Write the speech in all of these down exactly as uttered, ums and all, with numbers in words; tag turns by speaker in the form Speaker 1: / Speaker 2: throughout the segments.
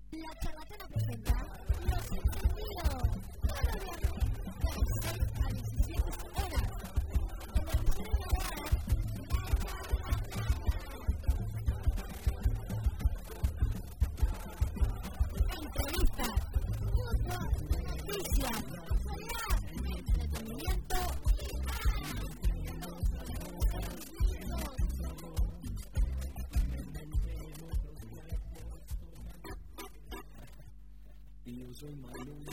Speaker 1: La charlatana presenta Los Encendidos. Todos los viernes, de seis a diecisiete horas. En el emisora radial entrevistas, fútbol, noticias, actualidad, entretenimiento y más.
Speaker 2: Yo soy Maluma,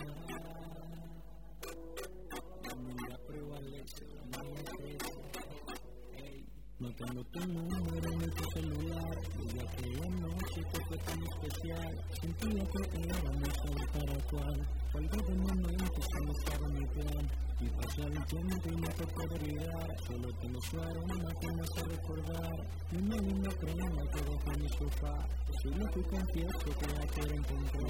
Speaker 2: la mira prevalece, la mía crece. Ey, no tengo tu número ni tu celular, desde aquella noche que fue tan especial. Sentía que éramos solo para cual, algo de momento solo estaba mi plan. Y pasa el tiempo y no te puedo olvidar, solo tengo su aroma que me hace recordar. Una linda crema que dejó en mi sofá, soy lo que confieso que la quiero encontrar.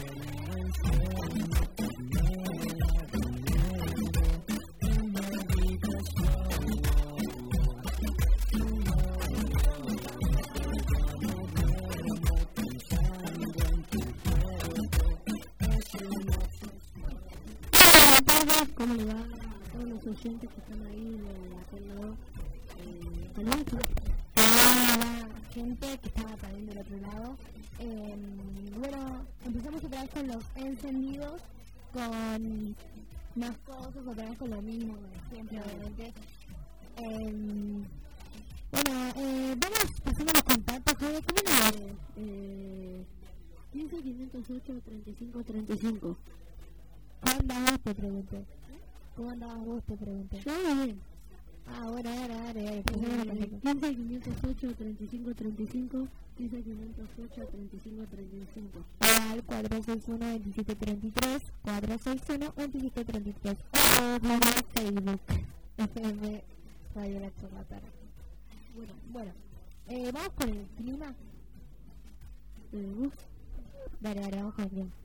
Speaker 3: ¿Cómo le va a todos los oyentes que están ahí de aquel lado? Eh, saludos a la gente que estaba también del otro lado. Eh, bueno, empezamos otra vez con los encendidos, con más cosas, otra vez con lo mismo, como siempre, obviamente. Eh, bueno, eh, vamos pasando los contactos. Javier, ¿cómo le va? Eh, quince, quinientos ocho, treinta y cinco, treinta y cinco. ¿Cómo andabas vos? Te pregunté. ¿Cómo andabas vos? Te pregunté. Yo bien. Ah, bueno, ahora, ahora, ahora. quince, quinientos ocho, treinta y cinco, treinta y cinco. quince, quinientos ocho, treinta y cinco, treinta y cinco. Al cuatro seis uno, veintisiete treinta y tres. cuatro seis uno, veintisiete treinta y tres. O por Facebook. F M Radio La Charlatana. Bueno, bueno. Eh, vamos con el clima. Uh, dale, dale, vamos con el clima.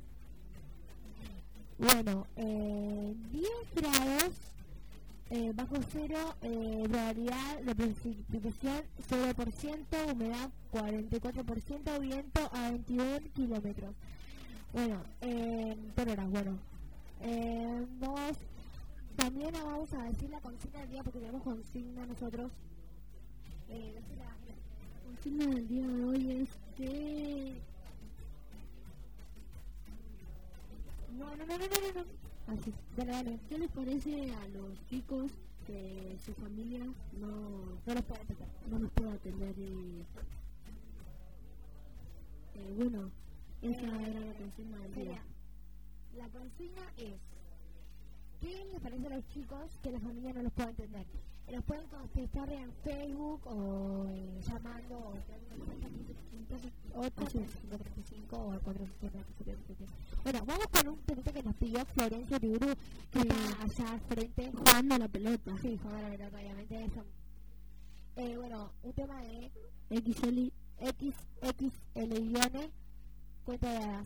Speaker 3: Bueno, eh, diez grados eh, bajo cero, eh, probabilidad de precipitación cero por ciento, humedad cuarenta y cuatro por ciento, viento a veintiún kilómetros. Bueno, eh, por horas, bueno. Eh, vamos, también vamos a decir la consigna del día porque tenemos consigna nosotros. Eh, no sé, la, la consigna del día de hoy es que... No, no, no, no, no, no. Así, dale, dale. ¿Qué les parece a los chicos que su familia no, no los puede atender? No los puede atender y... Eh, bueno, esa eh, era la consigna del día. La consigna es... ¿Qué les parece a los chicos que la familia no los puede atender? Los pueden contestar en Facebook o eh, llamando o ocho cinco treinta y cinco o al cuatro cinco siete siete. Bueno, vamos con un temita que nos pidió Florencia Tiburu, que sí, está allá al frente jugando a la pelota. Sí, jugando a la pelota, obviamente. Eso. Eh, bueno, un tema de X L, X, X L guiones, cuenta de hadas.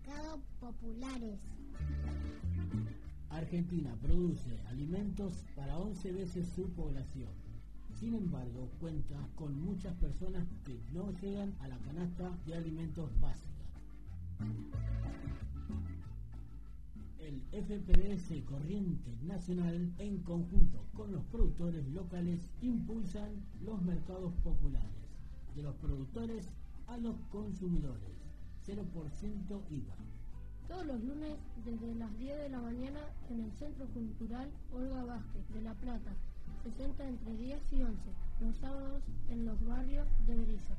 Speaker 1: supermercados populares.
Speaker 4: Argentina produce alimentos para once veces su población. Sin embargo, cuenta con muchas personas que no llegan a la canasta de alimentos básicos. El F P D S Corriente Nacional, en conjunto con los productores locales, impulsan los mercados populares. De los productores a los consumidores, cero por ciento I V A.
Speaker 3: Todos los lunes, desde las diez de la mañana, en el Centro Cultural Olga Vázquez de La Plata, sesenta entre diez y once. Los sábados, en los barrios de Berizo.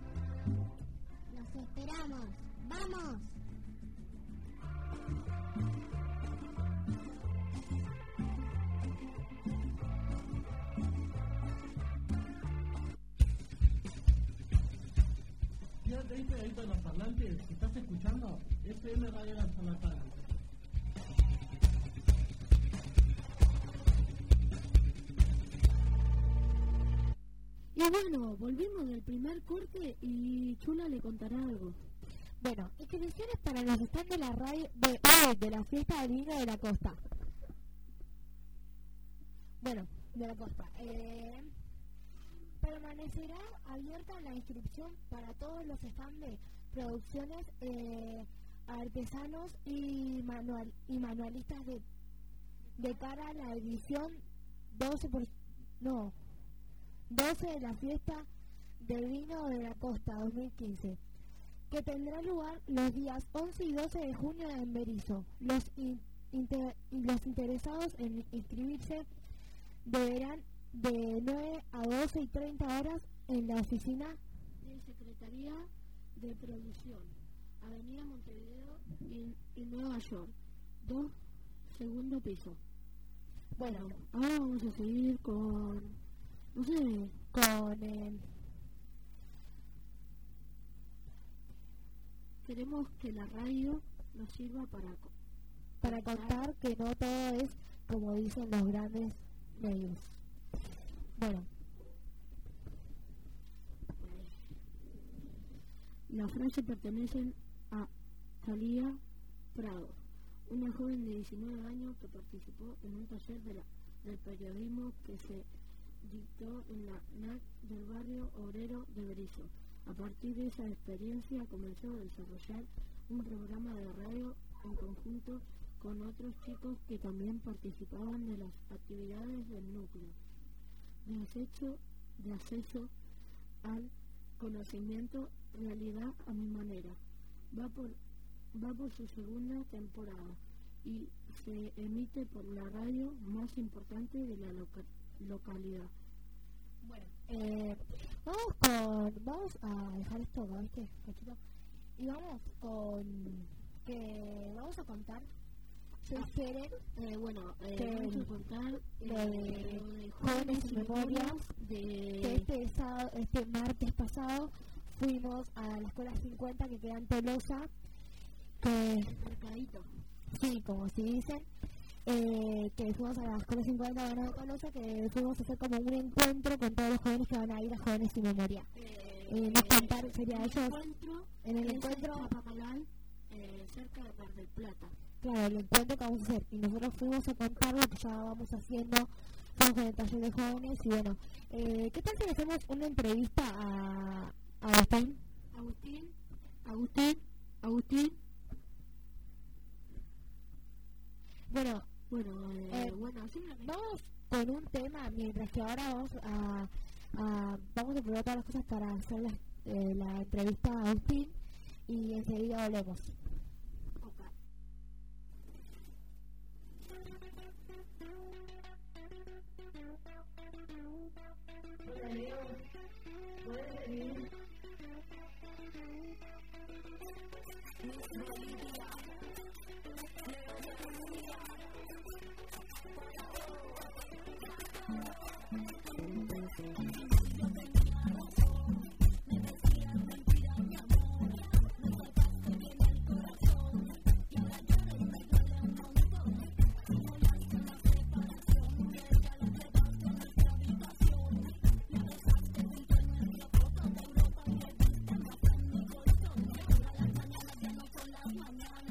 Speaker 1: ¡Los esperamos! ¡Vamos!
Speaker 2: Quédate ahí pegadito en los parlantes, si estás escuchando, F M Radio Lanzamatar.
Speaker 3: Y bueno, volvimos del primer corte y Chula le contará algo.
Speaker 5: Bueno, inscripciones para los stands de la radio de hoy, de la fiesta del vino de la costa. Bueno, de la costa. Eh, permanecerá abierta la inscripción para todos los stands de producciones eh, artesanos y, manual, y manualistas de, de cara a la edición doce por, no, doce de la fiesta del vino de la costa dos mil quince, que tendrá lugar los días once y doce de junio en Berizo. Los, in, inter, los interesados en inscribirse deberán de nueve a doce y treinta horas en la oficina
Speaker 3: de Secretaría de Producción, Avenida Montevideo y, y Nueva York, dos, segundo piso.
Speaker 5: Bueno,
Speaker 3: ahora vamos a seguir con, no sé,
Speaker 5: con... Eh,
Speaker 3: queremos que la radio nos sirva para
Speaker 5: para contar que no todo es como dicen los grandes medios. Bueno,
Speaker 3: la frase pertenece a Thalía Prado, una joven de diecinueve años que participó en un taller de la, del periodismo que se dictó en la N A C del barrio obrero de Berizo. A partir de esa experiencia comenzó a desarrollar un programa de radio en conjunto con otros chicos que también participaban de las actividades del núcleo de acceso, de acceso al conocimiento, realidad a mi manera. Va por, va por su segunda temporada y se emite por la radio más importante de la loca, localidad.
Speaker 5: Bueno, eh, vamos con, vamos a dejar esto, ¿viste? Cachito. Y vamos con, que vamos a contar que esperen,
Speaker 3: eh, bueno, eh,
Speaker 5: que
Speaker 3: vamos a contar
Speaker 5: eh,
Speaker 3: de,
Speaker 5: de Jóvenes y Memorias,
Speaker 3: de
Speaker 5: que este, sábado, este martes pasado fuimos a la Escuela cincuenta que queda en Tolosa, que,
Speaker 3: Mercadito.
Speaker 5: sí, como se dice, eh, que fuimos a la Escuela cincuenta de Tolosa, que fuimos a hacer como un encuentro con todos los jóvenes que van a ir a Jóvenes y Memoria.
Speaker 3: Eh,
Speaker 5: Eh, nos contaron, sería
Speaker 3: el
Speaker 5: ellos,
Speaker 3: encuentro
Speaker 5: en el
Speaker 3: es
Speaker 5: encuentro,
Speaker 3: en Chapamalal, eh, cerca de Mar del Plata.
Speaker 5: claro, el encuentro que vamos a hacer, y nosotros fuimos a contar lo que ya vamos haciendo, fuimos en el taller de jóvenes, y bueno, eh, ¿qué tal si le hacemos una entrevista a, a Agustín?
Speaker 3: Agustín, Agustín, Agustín.
Speaker 5: Bueno,
Speaker 3: Bueno, eh,
Speaker 5: Eh,
Speaker 3: bueno, simplemente
Speaker 5: vamos con un tema, mientras que ahora vamos a, a vamos a probar todas las cosas para hacer la, eh, la entrevista a Agustín, y enseguida volvemos.
Speaker 1: Mañana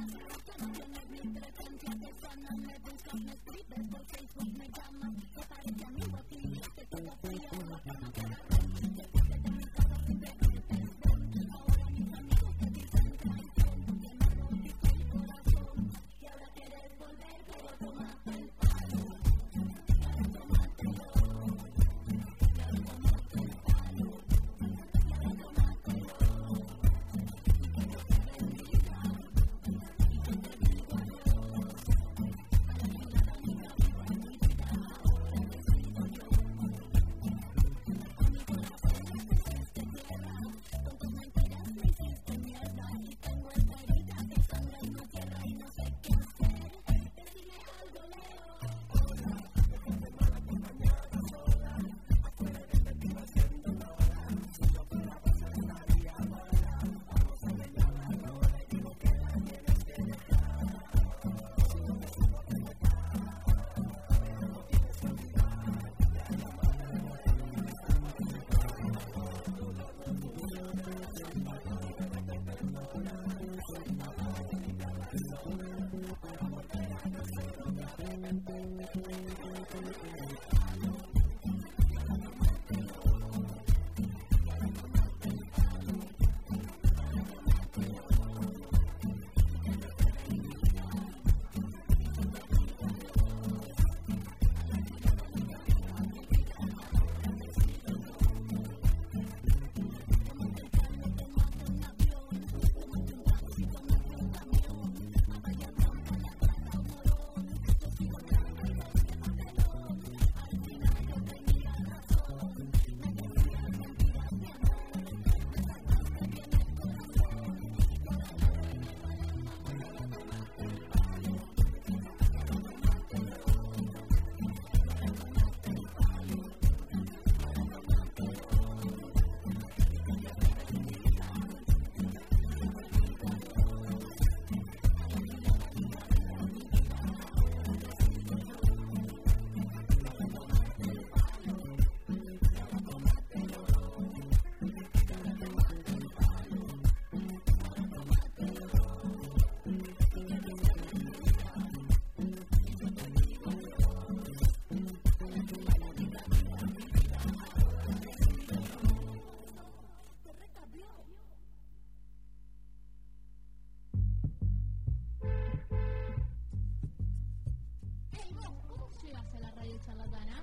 Speaker 1: llegas a la radio charlatana?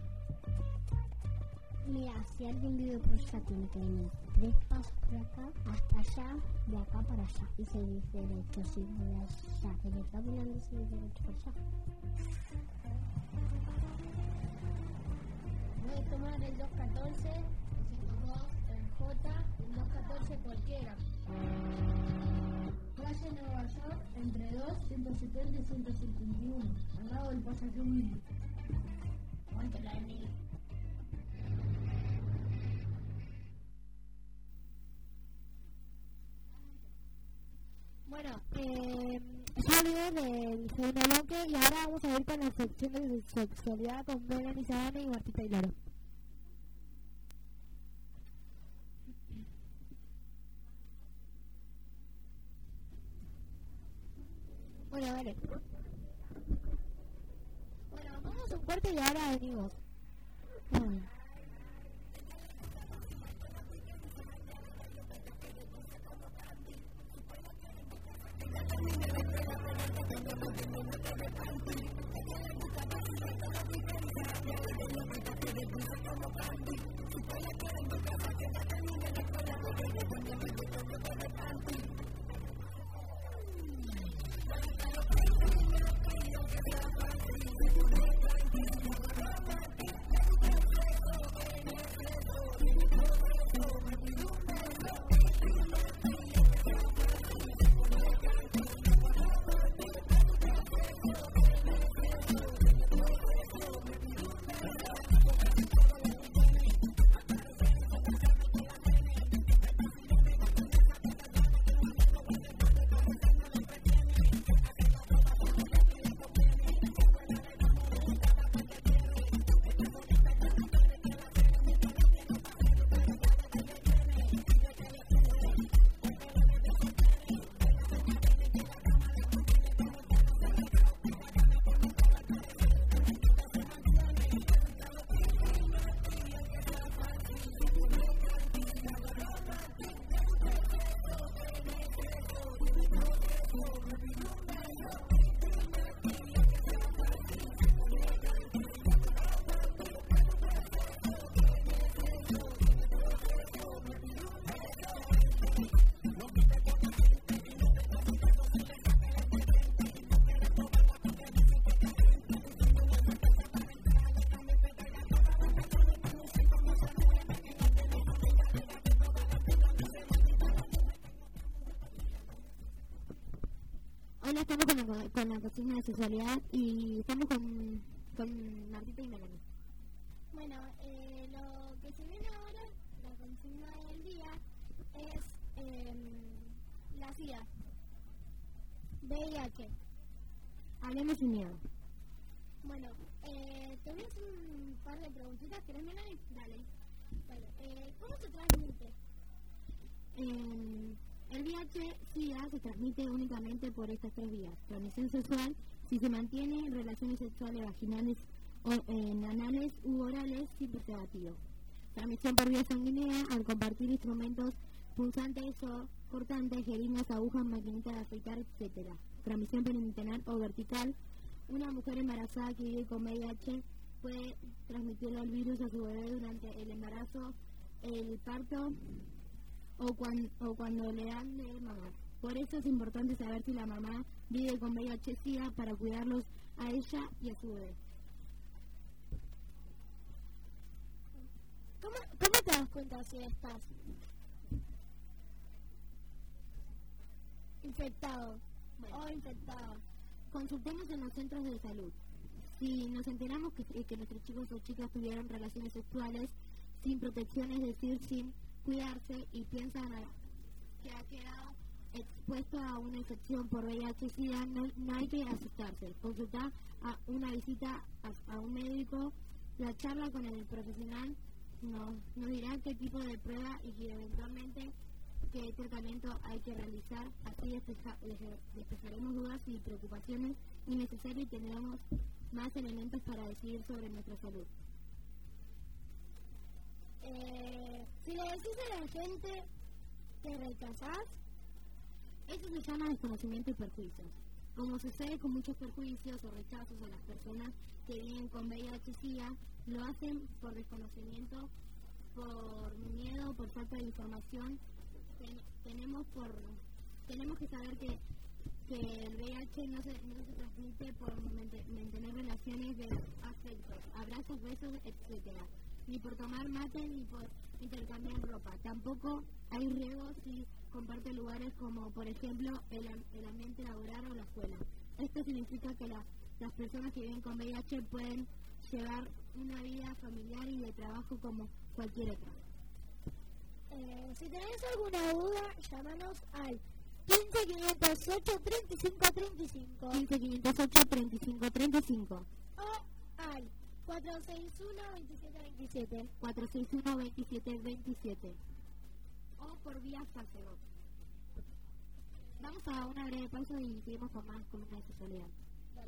Speaker 3: Mira, si alguien vive por allá tiene que venir tres pasos por acá, hasta allá, de acá para allá. Y se dice derecho, si de allá, de acá caminando se dice derecho por allá.
Speaker 5: Puedes tomar el doscientos catorce, el ciento dos, el J, el doscientos catorce cualquiera. Calle Nueva York, entre dos, ciento setenta y ciento cincuenta y uno, al lado del pasaje humilde. ¿Cuánto la Emil?
Speaker 3: Bueno, eh, ya hablé del segundo bloque y ahora vamos a ir con la sección de sexualidad con Melanie Sabane y Martita Hilaro. Bueno, vale. Bueno, vamos a un corte y ahora venimos. Bueno. Hola, estamos con la, con la cocina de sexualidad y estamos con, con Martita y Melanie.
Speaker 5: Bueno, eh, lo que se viene ahora, la consigna del día, es eh, la SIDA, V I H.
Speaker 3: Hablemos sin miedo.
Speaker 5: Bueno, eh, te voy a hacer un par de preguntitas, ¿querés, Melanie? Dale. Vale, eh, ¿cómo se transmite?
Speaker 3: Eh, el V I H SIDA se transmite únicamente por estas tres vías. Transmisión sexual, si se mantiene relaciones sexuales vaginales o eh, anales u orales sin preservativo. Transmisión por vía sanguínea al compartir instrumentos punzantes o cortantes, jeringas, agujas, maquinitas de afeitar, etcétera. Transmisión perinatal o vertical. Una mujer embarazada que vive con V I H puede transmitirle el virus a su bebé durante el embarazo, el parto o, cuan, o cuando le dan de mamar. Por eso es importante saber si la mamá vive con V I H SIDA para cuidarlos a ella y a su bebé.
Speaker 5: ¿Cómo, ¿Cómo te das cuenta si estás infectado bueno. o infectada?
Speaker 3: Consultemos en los centros de salud. Si nos enteramos que, que nuestros chicos o chicas tuvieron relaciones sexuales sin protección, es decir, sin cuidarse, y piensan a, que ha quedado expuesto a una infección por V I H SIDA, no, no hay que asustarse. Consultar a una visita a, a un médico. La charla con el profesional nos, nos dirá qué tipo de prueba y eventualmente qué tratamiento hay que realizar. Así despeja, despejaremos dudas y preocupaciones innecesarias y tendremos más elementos para decidir sobre nuestra salud.
Speaker 5: Eh, si le decís a la gente, ¿te rechazás?
Speaker 3: Eso se llama desconocimiento y perjuicios. Como sucede con muchos perjuicios o rechazos a las personas que viven con V I H SIDA, lo hacen por desconocimiento, por miedo, por falta de información. Ten, tenemos por tenemos que saber que, que el V I H no se, no se transmite por mantener relaciones de afectos, abrazos, besos, etcétera, ni por tomar mate ni por intercambiar ropa. Tampoco hay riesgos si comparte lugares como, por ejemplo, el, el ambiente laboral o la escuela. Esto significa que la, las personas que viven con V I H pueden llevar una vida familiar y de trabajo como cualquier otra.
Speaker 5: Eh, si tenés alguna duda, llámanos al quince quinientos ocho treinta y cinco treinta y cinco
Speaker 3: quince quinientos ocho treinta y cinco treinta y cinco
Speaker 5: o al cuatro seis uno veintisiete veintisiete
Speaker 3: cuatro seis uno veintisiete veintisiete o por vía Facebook. Vamos a una breve pausa y seguimos con más columnas de sexualidad.
Speaker 5: Dale.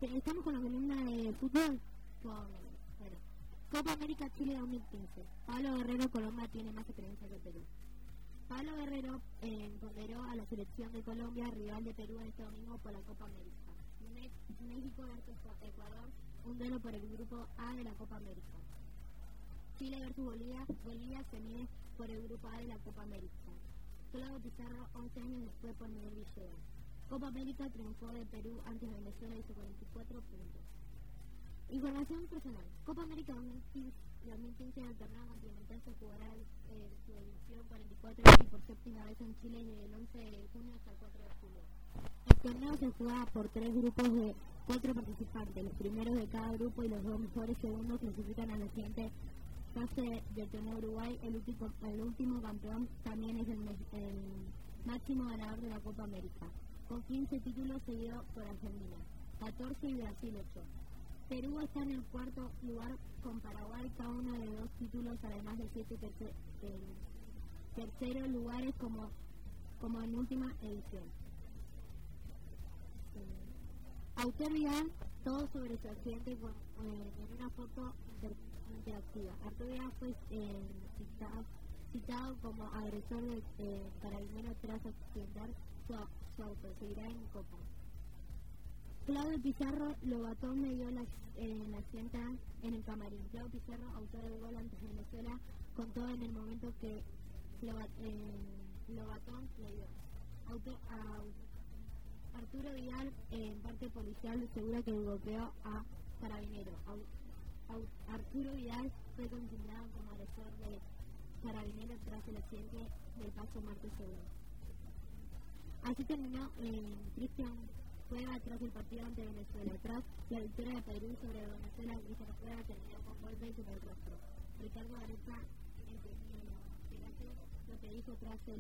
Speaker 3: estamos con la columna de fútbol. Con, bueno, Copa América Chile dos mil quince. Pablo Guerrero, Colombia tiene más experiencia que Perú. Pablo Guerrero eh, ponderó a la selección de Colombia, rival de Perú este domingo por la Copa América. Me- México versus Ecuador, un duelo por el grupo A de la Copa América. Chile versus Bolivia, Bolivia se mide por el grupo A de la Copa América. Claudio Pizarro, once años después por Miguel Villegas. Copa América triunfó de Perú ante Venezuela, hizo cuarenta y cuatro puntos. Información personal. Copa América dos mil quince, dos mil quince el torneo continental se jugará eh, su edición cuarenta y cuatro y por séptima vez en Chile desde el once de junio hasta el cuatro de julio. El torneo se juega por tres grupos de cuatro participantes. Los primeros de cada grupo y los dos mejores segundos clasifican a la siguiente fase del torneo Uruguay. El último, el último campeón también es el, el máximo ganador de la Copa América, con quince títulos seguidos por Argentina, catorce y Brasil ocho. Perú está en el cuarto lugar con Paraguay, cada uno de dos títulos, además de siete tercer, eh, terceros lugares como, como en última edición. Eh, Autor Vidal, todo sobre su accidente con, eh, en una foto inter, interactiva. Arturo Vidal fue eh, citado, citado como agresor de eh, carabineros tras accidentar su, su auto. Seguirá en Copa. Claudio Pizarro, Lobatón me dio la, eh, la accidente en el camarín. Claudio Pizarro, autor del gol ante Venezuela, contó en el momento que Lobat, eh, Lobatón le dio. Auto, a, Arturo Vidal, eh, en parte policial, asegura que golpeó a Carabinero. Au, au, Arturo Vidal fue consignado como agresor de Carabinero tras el accidente del paso martes segundo. Así terminó eh, Cristian Cueva tras el partido ante Venezuela. Tras la victoria de Perú sobre Venezuela, Cristian Cueva terminó con golpe sobre el rostro. Ricardo Gareca entendió lo que dijo tras el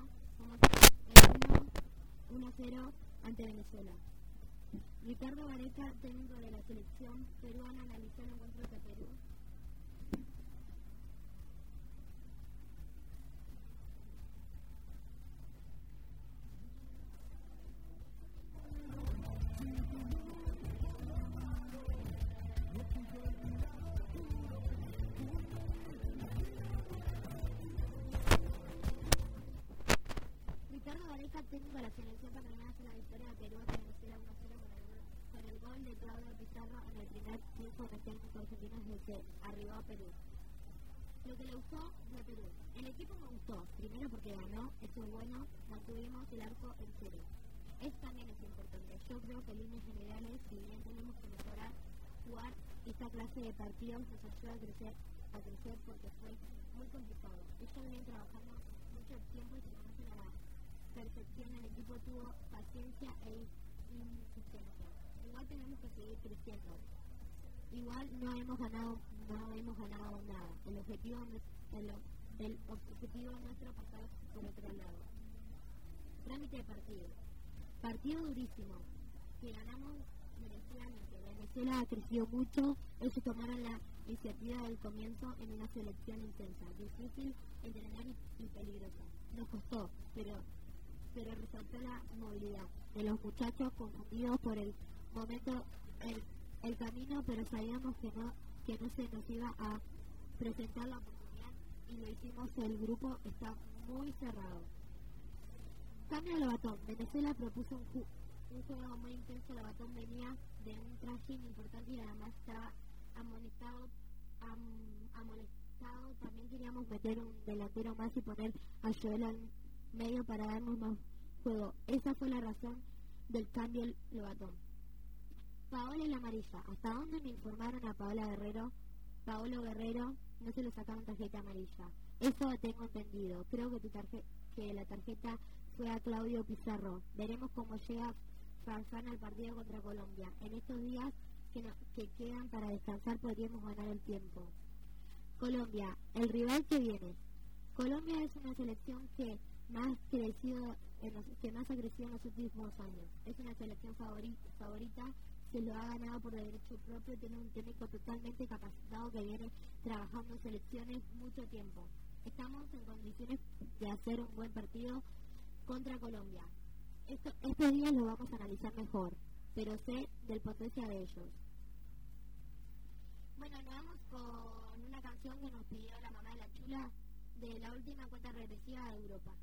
Speaker 3: uno a cero ante Venezuela. Ricardo Gareca, técnico de la selección peruana, analizó el encuentro de Perú. Técnico de la selección peruana la victoria de Perú ante Venezuela uno a cero con el gol de Claudio Pizarro en el primer triunfo del técnico argentino desde que arribó a Perú. Lo que le gustó de Perú. El equipo me gustó, primero porque ganó, eso es bueno, mantuvimos el arco en cero. Eso también es importante. Yo creo que en líneas generales, si bien tenemos que mejorar, jugar esta clase de partidos nos ayuda a crecer, a crecer porque fue muy complicado. Ellos vienen trabajando mucho tiempo y se conocen a la perfección. El equipo tuvo paciencia e insistencia. Igual tenemos que seguir creciendo. Igual no hemos ganado, no hemos ganado nada. El objetivo, el, el objetivo nuestro pasar por otro lado. Trámite de partido. Partido durísimo. Que ganamos merecidamente. Venezuela ha crecido mucho. Ellos tomaron la iniciativa del comienzo en una selección intensa, difícil, entrenar y, y peligrosa. Nos costó, pero pero resaltó la movilidad de los muchachos confundidos por el momento, el, el camino, pero sabíamos que no que no se nos iba a presentar la oportunidad y lo hicimos. El grupo está muy cerrado. Cambio de Lobatón. Venezuela propuso un, ju un juego muy intenso. Lobatón venía de un trajín importante y además estaba amonestado, am, amonestado. También queríamos meter un delantero más y poner a Joel al medio para darnos más juego. Esa fue la razón del cambio del Lobatón. Paola y la amarilla. ¿Hasta dónde me informaron a Paola Guerrero? Paolo Guerrero no se le sacaron tarjeta amarilla. Eso tengo entendido. Creo que tu tarjeta, que la tarjeta fue a Claudio Pizarro. Veremos cómo llega Farfán al partido contra Colombia. En estos días que, no, que quedan para descansar podríamos ganar el tiempo. Colombia, el rival que viene. Colombia es una selección que más crecido en los, que más ha crecido en los últimos años. Es una selección favorita, favorita, se lo ha ganado por derecho propio, tiene un técnico totalmente capacitado que viene trabajando en selecciones mucho tiempo. Estamos en condiciones de hacer un buen partido contra Colombia. Esto, estos días lo vamos a analizar mejor. pero sé del potencia de ellos.
Speaker 5: Bueno, nos vamos con una canción que nos pidió la mamá de la chula de la última cuenta regresiva de Europa.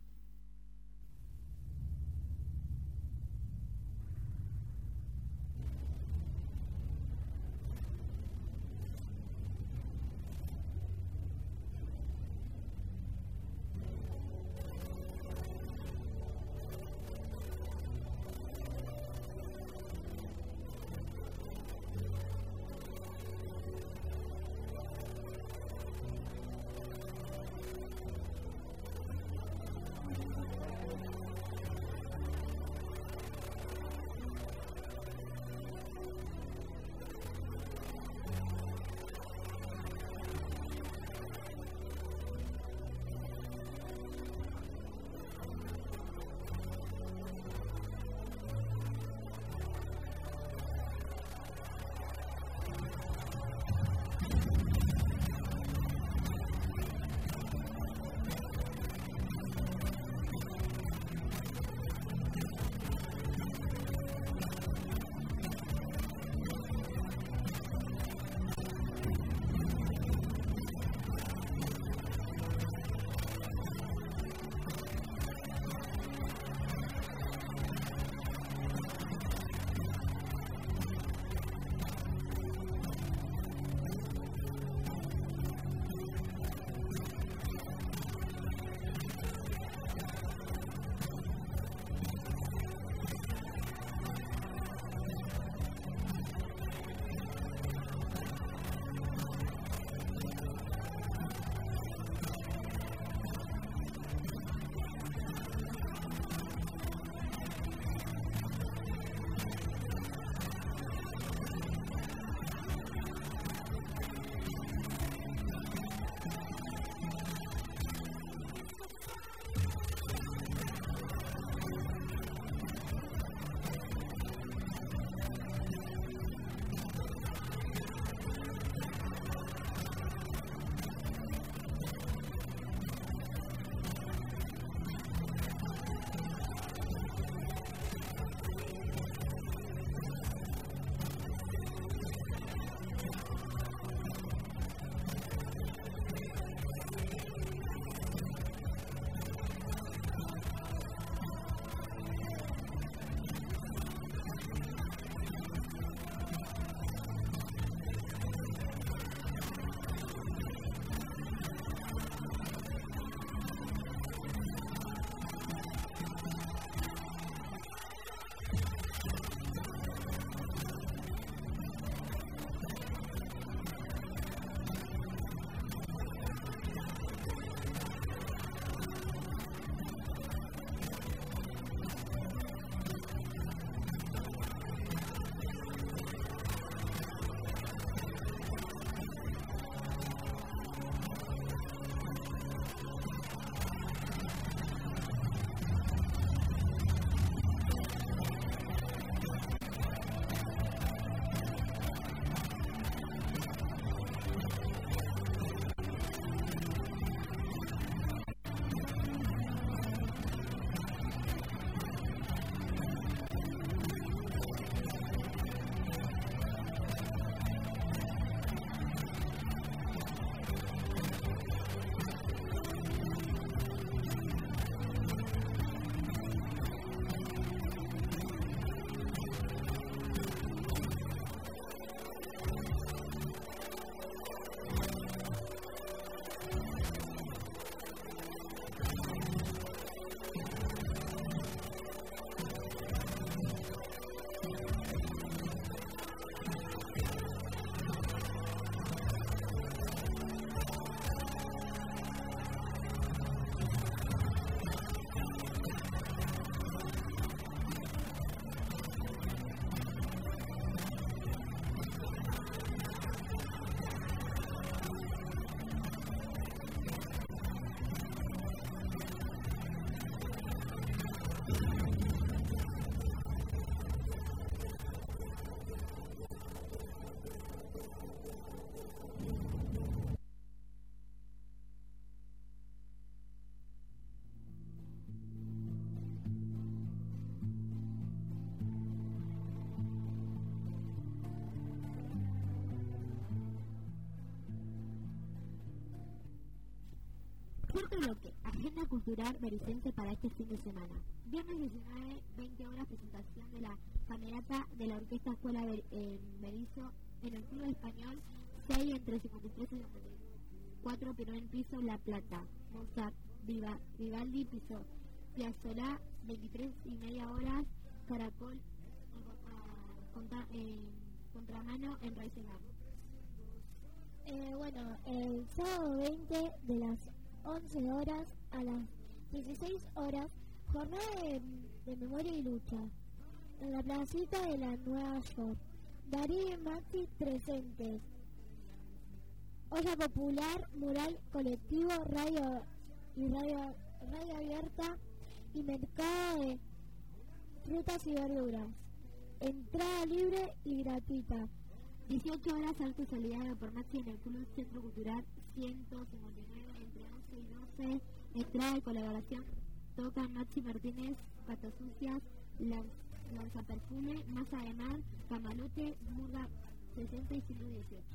Speaker 3: Cuarto bloque, agenda cultural bericense para este fin de semana. Viernes diecinueve, veinte horas, presentación de la camerata de la Orquesta Escuela Ber- eh, Berizo en el Club Español, seis entre cincuenta y tres y cincuenta y cuatro, primer piso, La Plata. Mozart, Viva, Vivaldi, piso Piazzolla, veintitrés y media horas, Caracol, eh, contra, eh, contramano en Raizengar.
Speaker 5: Eh, bueno, el sábado veinte de las once horas a las dieciséis horas, jornada de, de memoria y lucha en la placita de la Nueva York. Darío y Maxi presentes. Olla popular, mural colectivo, radio y radio, radio abierta y mercado de frutas y verduras. Entrada libre y gratuita.
Speaker 3: dieciocho horas, acto solidario por Maxi en el Club Centro Cultural ciento cincuenta y nueve, entre once y doce. Entrada de colaboración, tocan Maxi Martínez, Patas Sucias, Lan- Lanzaperfume, Masa de Mar, Camalote, Murga sesenta y ciento dieciocho.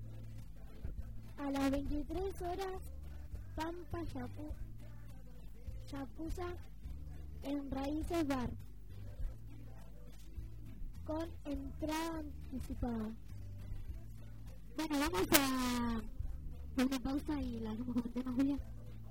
Speaker 5: A las veintitrés horas, Pampa Yapu, Yapuza en Raíces Bar, con entrada anticipada.
Speaker 3: Bueno, vamos a hacer una pausa y la hacemos con el tema, Julia.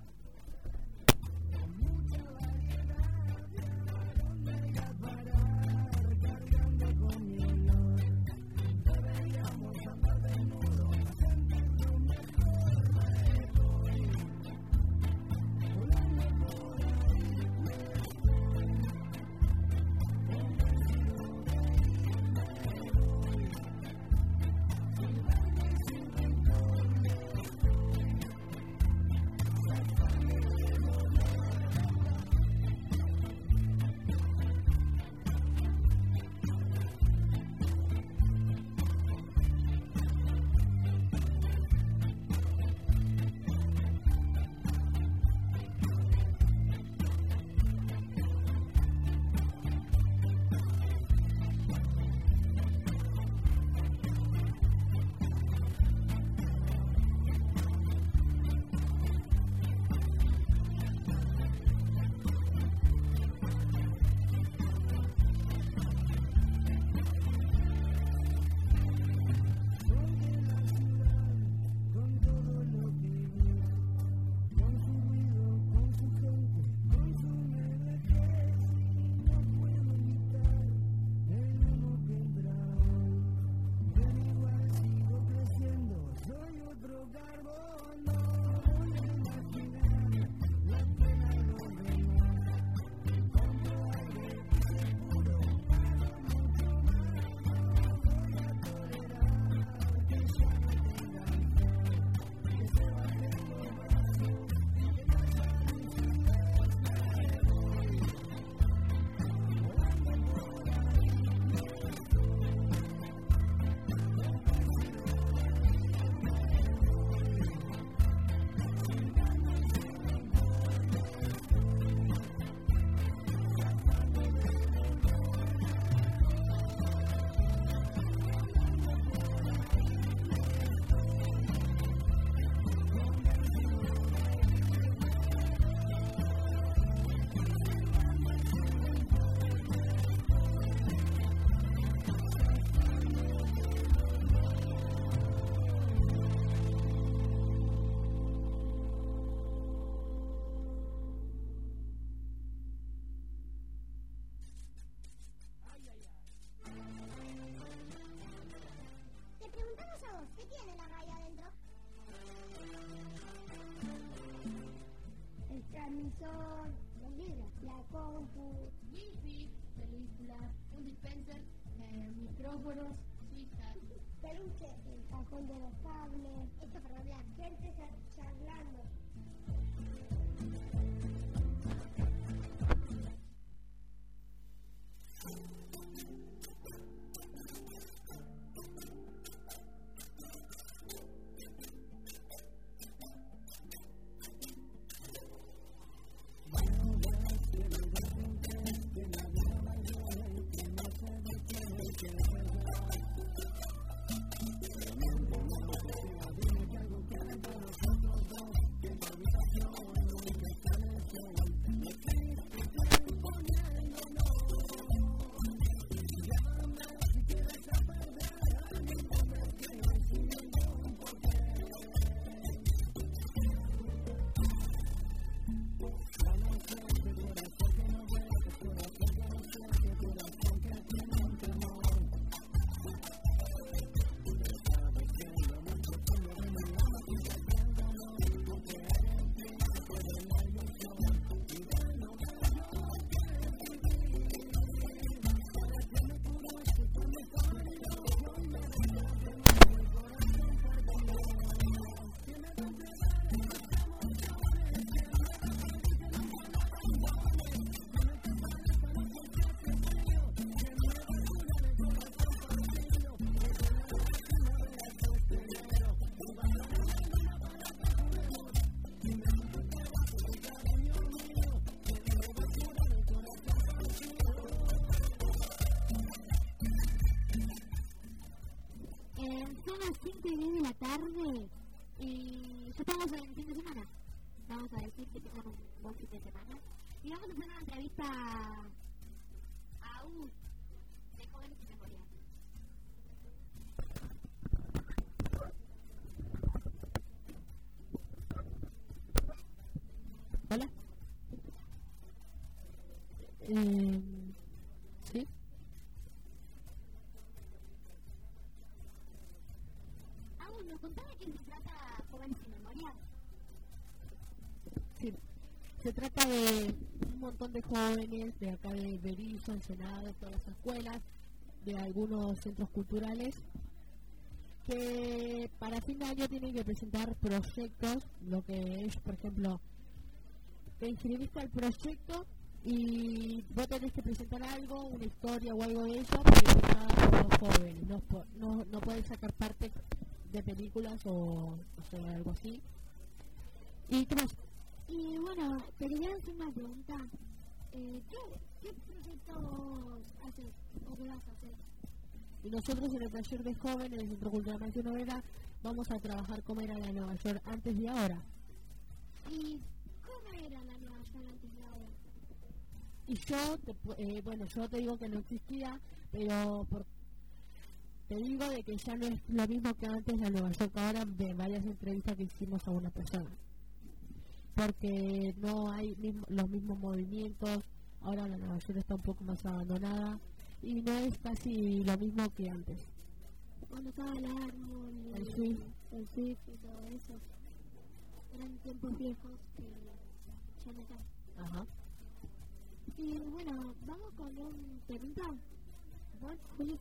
Speaker 5: Transmisor, los libros, la compu,
Speaker 1: Wifi, películas, un dispenser, eh, micrófonos, suizas,
Speaker 5: peluche, el cajón de los cables, esto para hablar, gente cha- charlando.
Speaker 3: siete y diez de la tarde y ya estamos en el fin de semana. Vamos a decir que tengan un buen fin de semana. Y vamos a hacer una entrevista a un de jóvenes y memorias.
Speaker 6: Hola. Eh, ¿Sí?
Speaker 3: Agus, ¿nos contás de qué se trata Jóvenes y Memorias?
Speaker 6: Sí. Se trata de un montón de jóvenes de acá de Berizo, Ensenada, de todas las escuelas, de algunos centros culturales, que para fin de año tienen que presentar proyectos, lo que es, por ejemplo, te inscribiste al proyecto y vos tenés que presentar algo, una historia o algo de eso, presentada por los jóvenes. No, no, no puedes sacar parte de películas o, o sea, algo así. ¿Y qué más?
Speaker 3: Y bueno, te quería hacer una pregunta. Eh, ¿qué, ¿Qué proyectos haces o qué vas a hacer?
Speaker 6: Y nosotros en el taller de jóvenes del Centro Cultural Maestro Novela vamos a trabajar cómo era la Nueva York antes y ahora.
Speaker 3: ¿Y cómo era la Nueva York antes de ahora?
Speaker 6: Y yo, te, eh, bueno, yo te digo que no existía, pero por, te digo de que ya no es lo mismo que antes la Nueva York ahora de varias entrevistas que hicimos a una persona. Porque no hay mismo, los mismos movimientos, ahora la Nueva York está un poco más abandonada y no es casi lo mismo que antes.
Speaker 3: Cuando estaba el árbol,
Speaker 6: El
Speaker 3: el
Speaker 6: Swift.
Speaker 3: el Swift y todo eso, eran tiempos viejos que ya no están.
Speaker 6: Ajá.
Speaker 3: Y bueno, vamos con un pregunta. Bueno, Juli.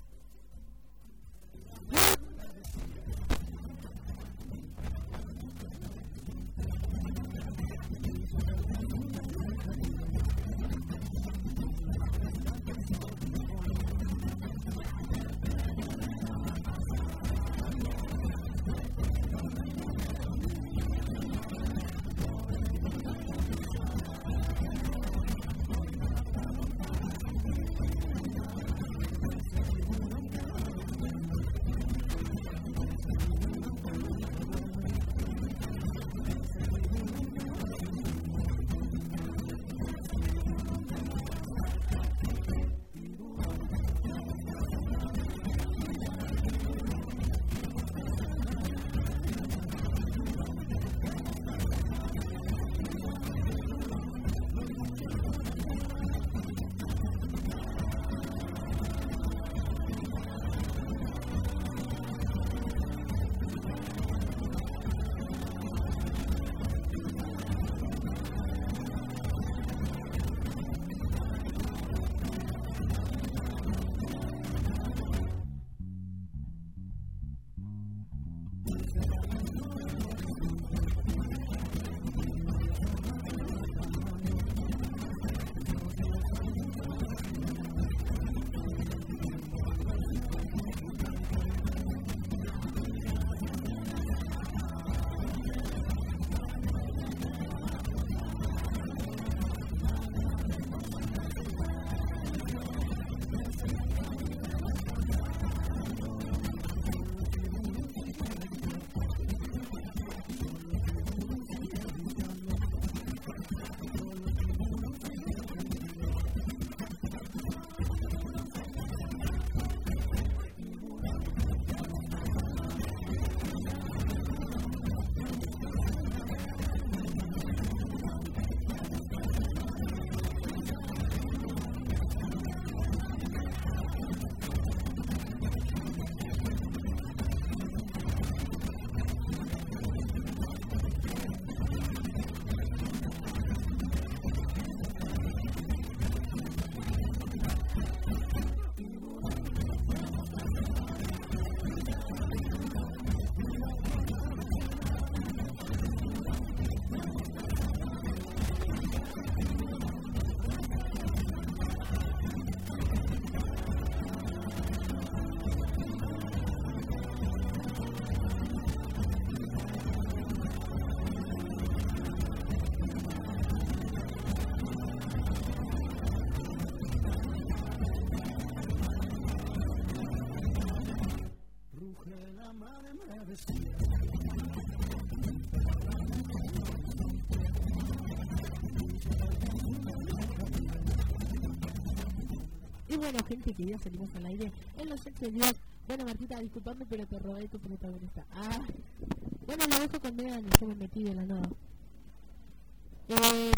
Speaker 6: Y bueno, gente, que ya salimos al aire en los ex de Dios. Bueno, Martita, disculpame, pero te robé tu protagonista. Ah, bueno, lo dejo con Megan y yo me metí de la nada. Eh...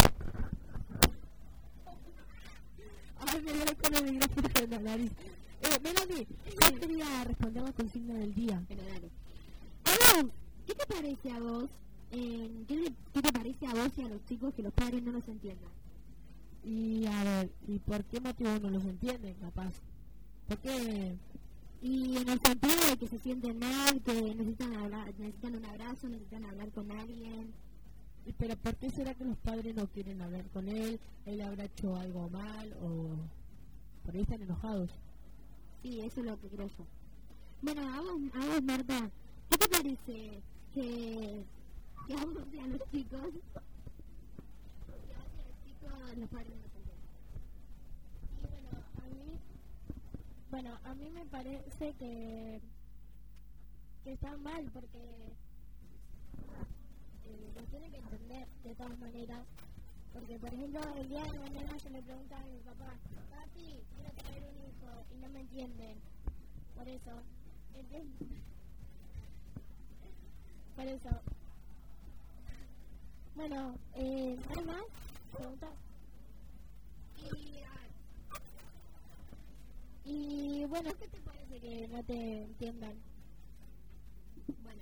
Speaker 6: Ay, me dio el color de micrófono en la nariz. Eh, Melanie, yo quería responder la consigna del día.
Speaker 3: Pero dale. A vos, ¿qué te parece a vos? Eh, ¿qué, le, ¿Qué te parece a vos y a los chicos que los padres no los entiendan?
Speaker 6: Y a ver, ¿y por qué motivo no los entienden, capaz? ¿Por qué?
Speaker 3: Y en el sentido de que se sienten mal, que necesitan hablar, necesitan un abrazo, necesitan hablar con alguien.
Speaker 6: Pero ¿por qué será que los padres no quieren hablar con él? ¿Él habrá hecho algo mal o por ahí están enojados?
Speaker 3: Sí, eso es lo que creo yo. Bueno, a vos, a vos Marta, ¿qué te parece que, que a vos y a los chicos, que a vos y a los chicos los padres no se entienden?
Speaker 5: Y bueno, a mí, bueno, a mí me parece que, que está mal porque eh, los tienen que entender de todas maneras. Porque, por ejemplo, el día de mañana yo le preguntaba a mi papá, papi, quiero tener un hijo, y no me entienden. Por eso, ¿entiendes? Por eso. Bueno, eh, ¿no hay más preguntas? Y, y bueno, ¿qué te parece que no te entiendan?
Speaker 3: Bueno,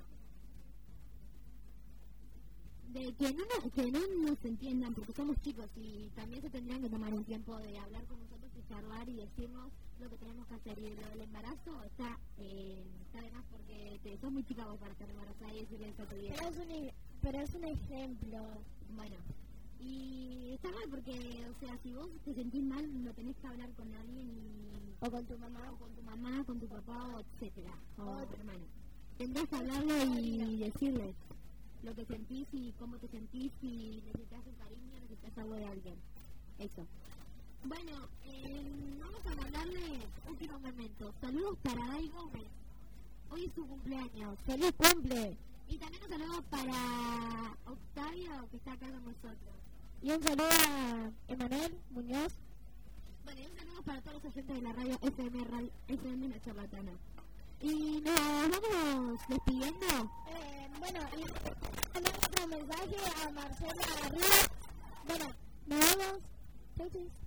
Speaker 3: de que no, nos, que no nos entiendan porque somos chicos y también se tendrían que tomar un tiempo de hablar con nosotros y charlar y decirnos lo que tenemos que hacer. Y lo del embarazo está, eh, está de más porque te, sos muy chica vos para estar embarazada y decirle eso a tu vida.
Speaker 5: Pero es un, pero es un ejemplo.
Speaker 3: Bueno, y está mal porque, o sea, si vos te sentís mal, lo tenés que hablar con alguien y...
Speaker 5: O con tu mamá.
Speaker 3: O con tu mamá, con tu papá, o etcétera, o
Speaker 5: O
Speaker 3: tu hermano. Tendrás que hablarle y decirles lo que sentís y cómo te sentís, si necesitas un cariño, necesitas algo de alguien. Eso. Bueno, eh, vamos a mandarle último momento. Saludos para Dai Gómez. Hoy es su cumpleaños.
Speaker 5: ¡Feliz cumple!
Speaker 3: Y también un saludo para Octavio, que está acá con nosotros.
Speaker 5: Y un saludo a Emanuel Muñoz.
Speaker 3: Bueno, y un saludo para todos los oyentes de la radio F M, Radio, F M La Charlatana. Y nos vamos despidiendo.
Speaker 5: Eh, bueno, y mandar otro mensaje a Marcela Arriba. Bueno, nos vemos. Chau, chau.